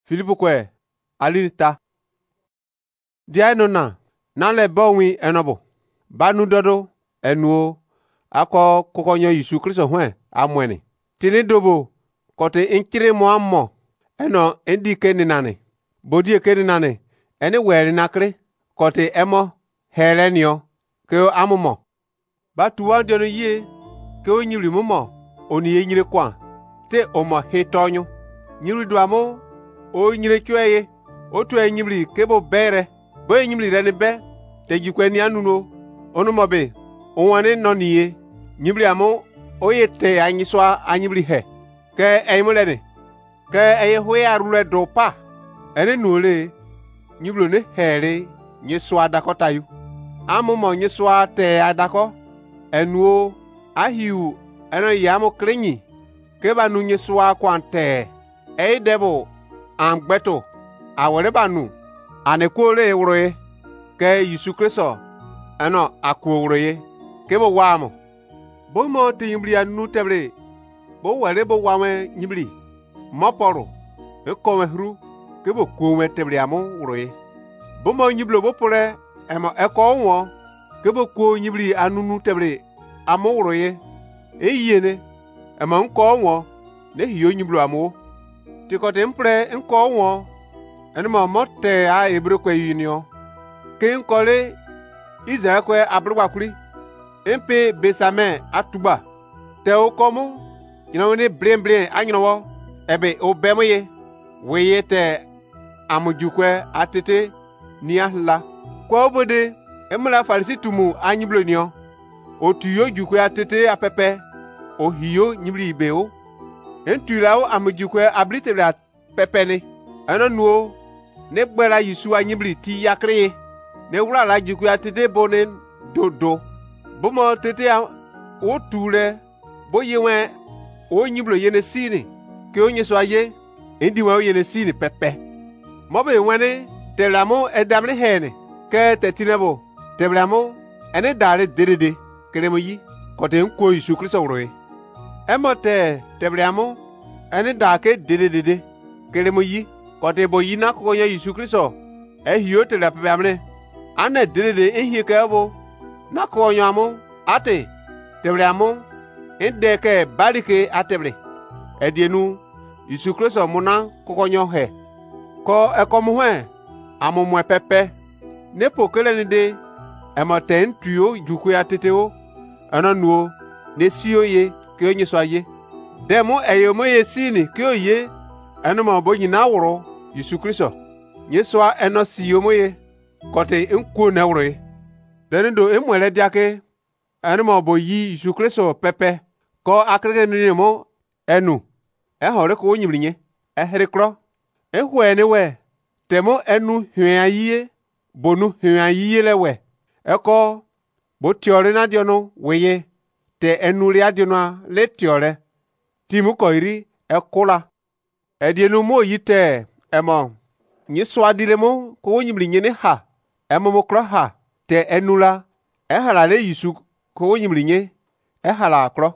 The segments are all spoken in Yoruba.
Filipu kwe alita. Dia nona na le bonwi enobo. Banu dodo enuo ako kokonyo Yesu Kristo hwe amweni. Tini dobo kote inkiri mo ammo eno endi keninane. Bodi keninane eni weri nakri kote emo herenio ke amumo. Ba tuwa ndiono ye ke o nyiri mumo oni ye nyiri kwa te omo hitonyo. Nyiri duamo o nyiri chweye o tuwe nyiri kebo bere bo nyiri reni be te jikweni anuno onu mobe onwane noniye nyiri amo o yete anyiswa anyiri he ke eimulene ke eyehwe arule dopa ene nule nyiri ne here nyiswa dakotayu amumo nyiswa te adako enuo ahiu eno yamo klinyi ke banu nyiswa kwante debo angbeto awore banu anekole wroye ke Yesu Kristo eno akworoye ke bo wamo bo mo te nyibri anu tebre bo ware bo wame nyibri moporo e kome hru ke bo kuwe tebre amo wroye bo mo nyiblo bo pore emo eko won ke bo ku nyibri anu nu tebre amo wroye eyene emo nko won ne hiyo nyiblo amo tikote mpre nko won ene mo mote a ebro kwe yinio ke nkole Israel kwe abrugakuri empe besame atuba te okomu yinawone blem anyinowo ebe obemoye weye te amujukwe atete ni ahla kwa obode emula farisi tumu anyiblonio otuyo jukwe atete apepe ohiyo nyibli ibeo entulao amujukwe ablitebla pepene ananuo ne gbera Yesu anyibli ti yakre ne wura la jukwe atete bonen dodo bomo tete o tule boyewe o nyiblo yene sini ke onye so aye endi wa yene sini pepe mobe wene telamo edamle hene ke tetinebo teblamo ene dare dedede keremo yi kote nko Yesu Kristo wroe emote teblamo ene dake dedede keremo yi kote boyina kokonya Yesu Kristo ehio tele pepe amle ane dedede ehie kebo na konyamo ate teblamo endeke barike ateble edienu Yesu Kristo muna kokonyo he ko ekomuhwe amumwe pepe ne pokele ni de emote ntuyo jukwe ateteo ananuo ne siyo ye ke onye so aye demo eyomo ye sini ke oye enoma bo nyina woro Yesu Kristo nyeswa eno siyo mo ye kote nko na woro ye denendo emwele diake enoma bo yi Yesu Kristo pepe ko akrege ni mo enu ehore ko onyibrinye eherekro ehwe we temo enu hweayiye bonu hweayiye lewe eko bo tiore na diono weye te enu ri adiona le tiore timu ko iri ekula edienu mo yite emo nyi swadilemo ko onyibrinye ne ha emo mo kro ha te enula ehala le Yesu ko onyibrinye ehala kro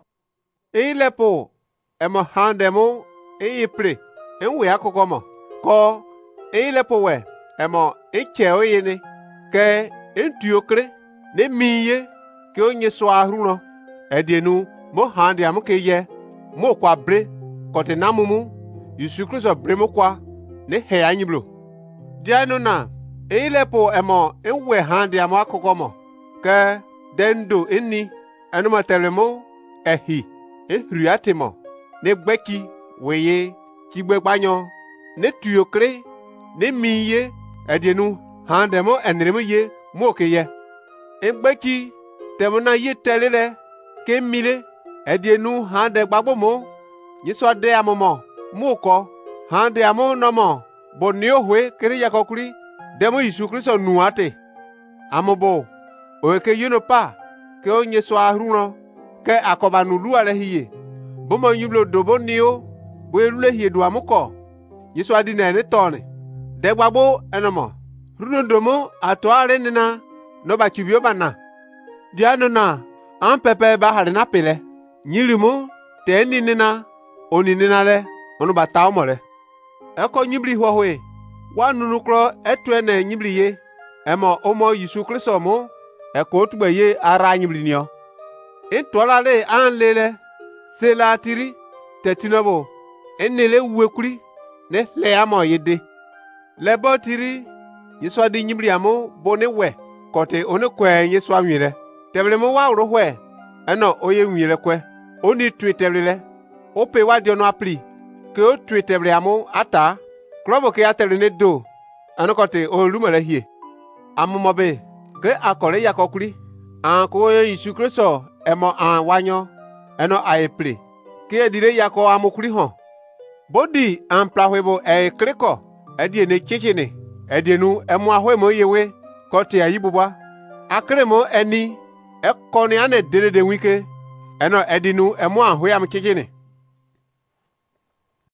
eilepo emo handemo eyipre enwe akokomo ko eilepo we emo eche oyene ke entuokre ne miye ke onye so ahruno edienu mo hande am ke ye mo kwa bre kote namumu Yesu Kristo bre mo kwa ne he anyiblo diano na eilepo emo enwe hande am akokomo ke dendo eni enuma telemo ehi ehriatemo ne gbeki weye kigbegbanyo ne tuokre ne miye edienu handemo enremo ye mo ke ye egbeki temona ye telele ke mile edienu hande gbagbomo nyiso de amomo mo ko hande amo nomo bonio hwe kere yakokuri demo Yesu Kristo nuate amobo o ke yono pa ke onye so ahruno ke akobanu luale hiye bomo nyublo dobo nio bo elule hiye do amuko nyiso adina ne tone de gbagbo enomo runodomo atoare nina no ba kibio bana diano na an pepe ba hare na pele nyirimo te nina oni nina le onu ba tawo more eko nyibli howe wa nunukro etwene nyibli ye emo omo Yesu Kristo mo eko tugbe ye ara nyibli nio intola le an lele sela tiri tetinobo enele wekuri ne le amo yede le bo tiri Yesu adi nyibli amo bone we kote one kwe Yesu anwire teble mo wa ro hwe eno oye nwire kwe oni tweteble o pe wa dio no apli ke o tweteble amo ata klobo ke atere ne do eno kote o rumere hie amomobe ke akore yakokuri an ko Yesu Kristo emo an wanyo eno aeple ke edire yako amokuri ho bodi an plahwebo e kreko edie ne chichine edienu emo ahwemo yewe kote ayibubwa akremo eni ekoni ane dede wike eno edinu emo ahwe am chichine